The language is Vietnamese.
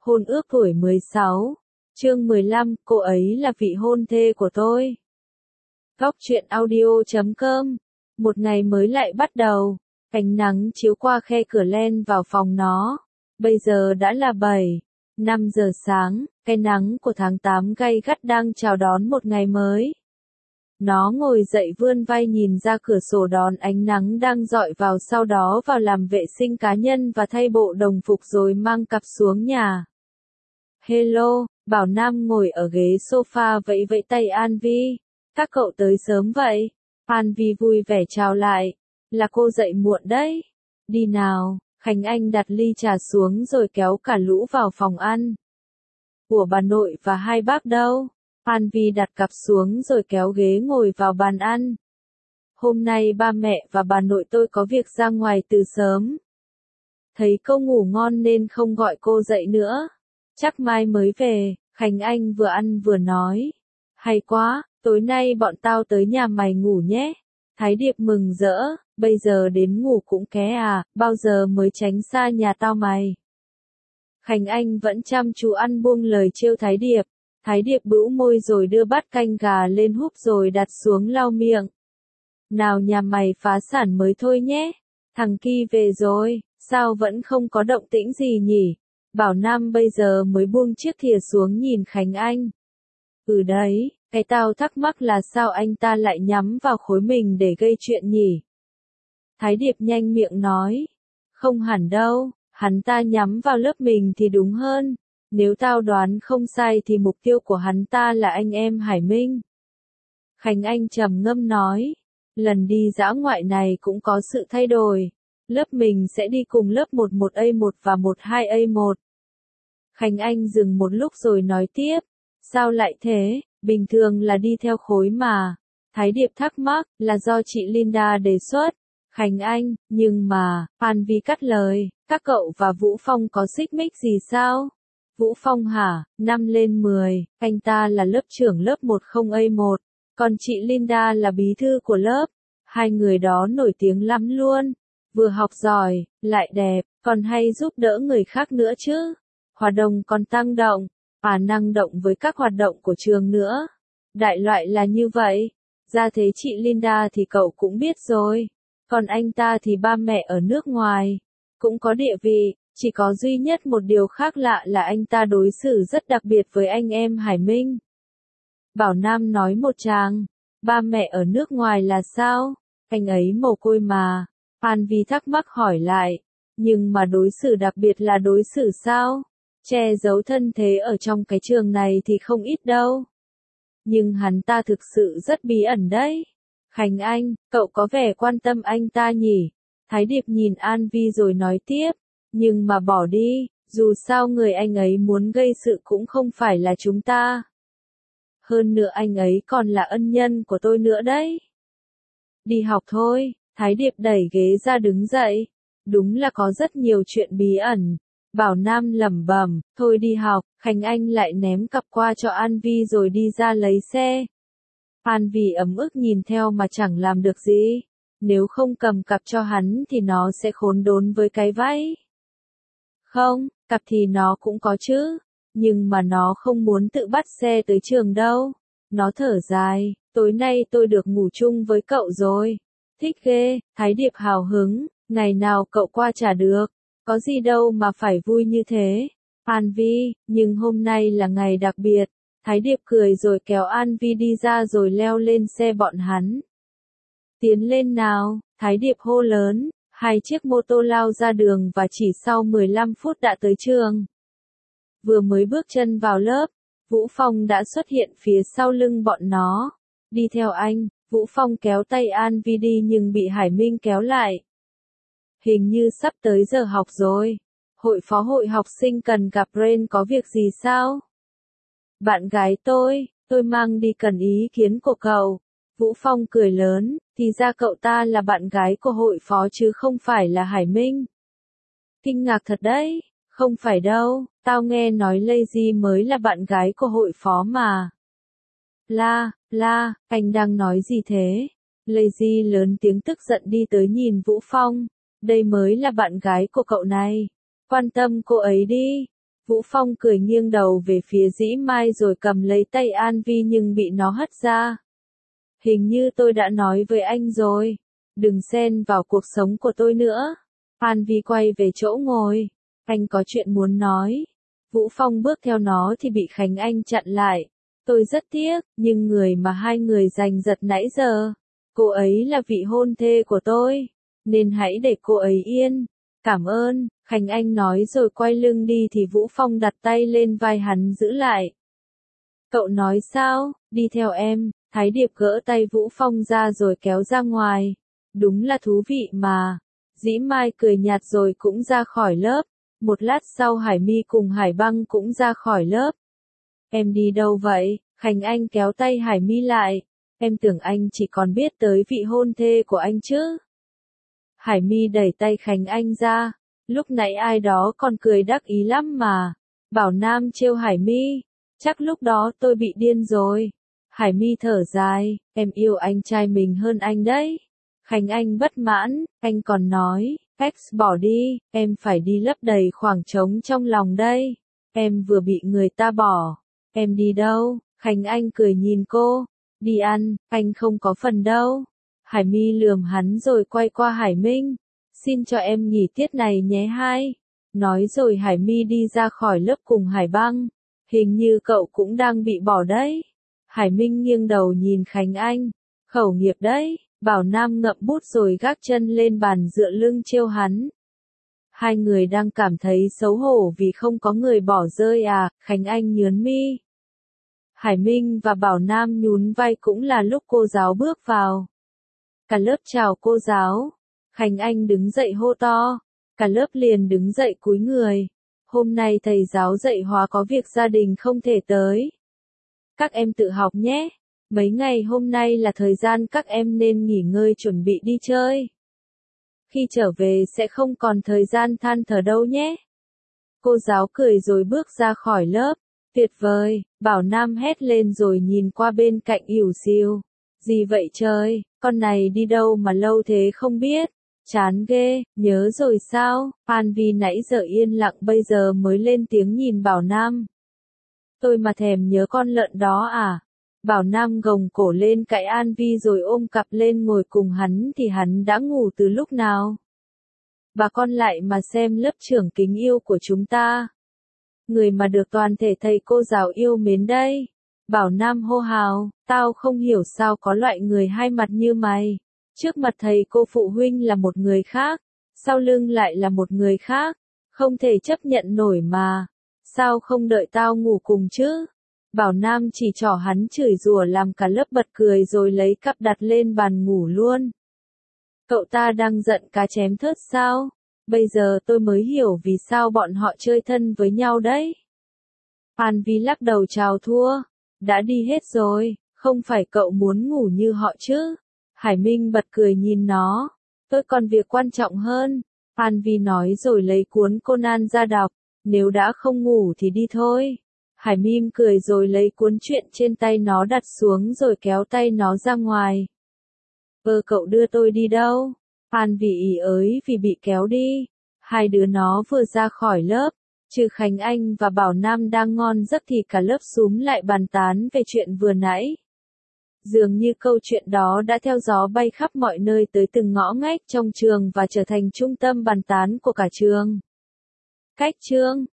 Hôn ước tuổi 16. Chương 15, cô ấy là vị hôn thê của tôi. Góc truyện audio.com. Một ngày mới lại bắt đầu. Ánh nắng chiếu qua khe cửa len vào phòng nó. Bây giờ đã là 5 giờ sáng, cái nắng của tháng 8 gay gắt đang chào đón một ngày mới. Nó ngồi dậy vươn vai nhìn ra cửa sổ đón ánh nắng đang rọi vào, sau đó vào làm vệ sinh cá nhân và thay bộ đồng phục rồi mang cặp xuống nhà. Hello, Bảo Nam ngồi ở ghế sofa vẫy vẫy tay An Vi. Các cậu tới sớm vậy? An Vi vui vẻ chào lại. Là cô dậy muộn đấy. Đi nào. Khánh Anh đặt ly trà xuống rồi kéo cả lũ vào phòng ăn. Của bà nội và hai bác đâu? An Vi đặt cặp xuống rồi kéo ghế ngồi vào bàn ăn. Hôm nay ba mẹ và bà nội tôi có việc ra ngoài từ sớm. Thấy cô ngủ ngon nên không gọi cô dậy nữa. Chắc mai mới về, Khánh Anh vừa ăn vừa nói. Hay quá, tối nay bọn tao tới nhà mày ngủ nhé. Thái Điệp mừng rỡ, bây giờ đến ngủ cũng ké à, bao giờ mới tránh xa nhà tao mày. Khánh Anh vẫn chăm chú ăn buông lời trêu Thái Điệp. Thái Điệp bĩu môi rồi đưa bát canh gà lên húp rồi đặt xuống lau miệng. Nào nhà mày phá sản mới thôi nhé. Thằng Ki về rồi, sao vẫn không có động tĩnh gì nhỉ? Bảo Nam bây giờ mới buông chiếc thìa xuống nhìn Khánh Anh. Ừ đấy, cái tao thắc mắc là sao anh ta lại nhắm vào khối mình để gây chuyện nhỉ? Thái Điệp nhanh miệng nói. Không hẳn đâu, hắn ta nhắm vào lớp mình thì đúng hơn. Nếu tao đoán không sai thì mục tiêu của hắn ta là anh em Hải Minh. Khánh Anh trầm ngâm nói. Lần đi dã ngoại này cũng có sự thay đổi. Lớp mình sẽ đi cùng lớp 11A1 và 12A1. Khánh Anh dừng một lúc rồi nói tiếp. Sao lại thế? Bình thường là đi theo khối mà. Thái Điệp thắc mắc, là do chị Linda đề xuất. Khánh Anh, nhưng mà, An Vi cắt lời, các cậu và Vũ Phong có xích mích gì sao? Vũ Phong hả? 5 lên 10, anh ta là lớp trưởng lớp 10A1, còn chị Linda là bí thư của lớp. Hai người đó nổi tiếng lắm luôn. Vừa học giỏi, lại đẹp, còn hay giúp đỡ người khác nữa chứ. Hoạt động còn tăng động, năng động với các hoạt động của trường nữa. Đại loại là như vậy. Ra thế chị Linda thì cậu cũng biết rồi. Còn anh ta thì ba mẹ ở nước ngoài. Cũng có địa vị, chỉ có duy nhất một điều khác lạ là anh ta đối xử rất đặc biệt với anh em Hải Minh. Bảo Nam nói một tràng. Ba mẹ ở nước ngoài là sao? Anh ấy mồ côi mà. An Vi thắc mắc hỏi lại. Nhưng mà đối xử đặc biệt là đối xử sao? Che giấu thân thế ở trong cái trường này thì không ít đâu. Nhưng hắn ta thực sự rất bí ẩn đấy. Khánh Anh, cậu có vẻ quan tâm anh ta nhỉ? Thái Điệp nhìn An Vi rồi nói tiếp. Nhưng mà bỏ đi, dù sao người anh ấy muốn gây sự cũng không phải là chúng ta. Hơn nữa anh ấy còn là ân nhân của tôi nữa đấy. Đi học thôi, Thái Điệp đẩy ghế ra đứng dậy. Đúng là có rất nhiều chuyện bí ẩn. Bảo Nam lẩm bẩm, thôi đi học. Khánh Anh lại ném cặp qua cho An Vi rồi đi ra lấy xe. An Vi ấm ức nhìn theo mà chẳng làm được gì. Nếu không cầm cặp cho hắn thì nó sẽ khốn đốn với cái váy. Không, cặp thì nó cũng có chứ. Nhưng mà nó không muốn tự bắt xe tới trường đâu. Nó thở dài, tối nay tôi được ngủ chung với cậu rồi. Thích ghê, Thái Điệp hào hứng, ngày nào cậu qua chả được. Có gì đâu mà phải vui như thế. An Vi, nhưng hôm nay là ngày đặc biệt. Thái Điệp cười rồi kéo An Vi đi ra rồi leo lên xe bọn hắn. Tiến lên nào, Thái Điệp hô lớn. Hai chiếc mô tô lao ra đường và chỉ sau 15 phút đã tới trường. Vừa mới bước chân vào lớp, Vũ Phong đã xuất hiện phía sau lưng bọn nó. Đi theo anh, Vũ Phong kéo tay An Vi đi nhưng bị Hải Minh kéo lại. Hình như sắp tới giờ học rồi. Hội phó hội học sinh cần gặp Ren, có việc gì sao? Bạn gái tôi mang đi cần ý kiến của cậu. Vũ Phong cười lớn, thì ra cậu ta là bạn gái của hội phó chứ không phải là Hải Minh. Kinh ngạc thật đấy, không phải đâu, tao nghe nói Lazy mới là bạn gái của hội phó mà. Anh đang nói gì thế? Lazy lớn tiếng tức giận đi tới nhìn Vũ Phong. Đây mới là bạn gái của cậu này. Quan tâm cô ấy đi. Vũ Phong cười nghiêng đầu về phía Dĩ Mai rồi cầm lấy tay An Vi nhưng bị nó hất ra. Hình như tôi đã nói với anh rồi, đừng xen vào cuộc sống của tôi nữa. An Vi quay về chỗ ngồi, anh có chuyện muốn nói. Vũ Phong bước theo nó thì bị Khánh Anh chặn lại. Tôi rất tiếc, nhưng người mà hai người giành giật nãy giờ, cô ấy là vị hôn thê của tôi, nên hãy để cô ấy yên. Cảm ơn, Khánh Anh nói rồi quay lưng đi thì Vũ Phong đặt tay lên vai hắn giữ lại. Cậu nói sao, đi theo em. Thái Điệp gỡ tay Vũ Phong ra rồi kéo ra ngoài. Đúng là thú vị mà. Dĩ Mai cười nhạt rồi cũng ra khỏi lớp. Một lát sau Hải My cùng Hải Băng cũng ra khỏi lớp. Em đi đâu vậy? Khánh Anh kéo tay Hải My lại. Em tưởng anh chỉ còn biết tới vị hôn thê của anh chứ. Hải My đẩy tay Khánh Anh ra. Lúc nãy ai đó còn cười đắc ý lắm mà. Bảo Nam trêu Hải My. Chắc lúc đó tôi bị điên rồi. Hải My thở dài, em yêu anh trai mình hơn anh đấy. Khánh Anh bất mãn, anh còn nói, X bỏ đi, em phải đi lấp đầy khoảng trống trong lòng đây. Em vừa bị người ta bỏ. Em đi đâu? Khánh Anh cười nhìn cô. Đi ăn, anh không có phần đâu. Hải My lườm hắn rồi quay qua Hải Minh. Xin cho em nghỉ tiết này nhé hai. Nói rồi Hải My đi ra khỏi lớp cùng Hải Băng. Hình như cậu cũng đang bị bỏ đấy. Hải Minh nghiêng đầu nhìn Khánh Anh. Khẩu nghiệp đấy. Bảo Nam ngậm bút rồi gác chân lên bàn dựa lưng trêu hắn. Hai người đang cảm thấy xấu hổ vì không có người bỏ rơi à, Khánh Anh nhớn mi. Hải Minh và Bảo Nam nhún vai cũng là lúc cô giáo bước vào. Cả lớp chào cô giáo. Khánh Anh đứng dậy hô to. Cả lớp liền đứng dậy cúi người. Hôm nay thầy giáo dạy hóa có việc gia đình không thể tới. Các em tự học nhé. Mấy ngày hôm nay là thời gian các em nên nghỉ ngơi chuẩn bị đi chơi. Khi trở về sẽ không còn thời gian than thở đâu nhé. Cô giáo cười rồi bước ra khỏi lớp. Tuyệt vời, Bảo Nam hét lên rồi nhìn qua bên cạnh ỉu xìu. Gì vậy trời, con này đi đâu mà lâu thế không biết. Chán ghê, nhớ rồi sao? An Vi nãy giờ yên lặng bây giờ mới lên tiếng nhìn Bảo Nam. Tôi mà thèm nhớ con lợn đó à? Bảo Nam gồng cổ lên cạnh An Vi rồi ôm cặp lên ngồi cùng hắn thì hắn đã ngủ từ lúc nào? Bà con lại mà xem lớp trưởng kính yêu của chúng ta. Người mà được toàn thể thầy cô giáo yêu mến đây. Bảo Nam hô hào, tao không hiểu sao có loại người hai mặt như mày. Trước mặt thầy cô phụ huynh là một người khác, sau lưng lại là một người khác. Không thể chấp nhận nổi mà. Sao không đợi tao ngủ cùng chứ? Bảo Nam chỉ trỏ hắn chửi rủa làm cả lớp bật cười rồi lấy cặp đặt lên bàn ngủ luôn. Cậu ta đang giận cá chém thớt sao? Bây giờ tôi mới hiểu vì sao bọn họ chơi thân với nhau đấy. An Vi lắc đầu chào thua. Đã đi hết rồi, không phải cậu muốn ngủ như họ chứ? Hải Minh bật cười nhìn nó. Tôi còn việc quan trọng hơn. An Vi nói rồi lấy cuốn Conan ra đọc. Nếu đã không ngủ thì đi thôi. Hải Mim cười rồi lấy cuốn truyện trên tay nó đặt xuống rồi kéo tay nó ra ngoài. Cậu đưa tôi đi đâu? An Vi ỉ ới vì bị kéo đi. Hai đứa nó vừa ra khỏi lớp. Trừ Khánh Anh và Bảo Nam đang ngon giấc thì cả lớp xúm lại bàn tán về chuyện vừa nãy. Dường như câu chuyện đó đã theo gió bay khắp mọi nơi tới từng ngõ ngách trong trường và trở thành trung tâm bàn tán của cả trường. Cách chương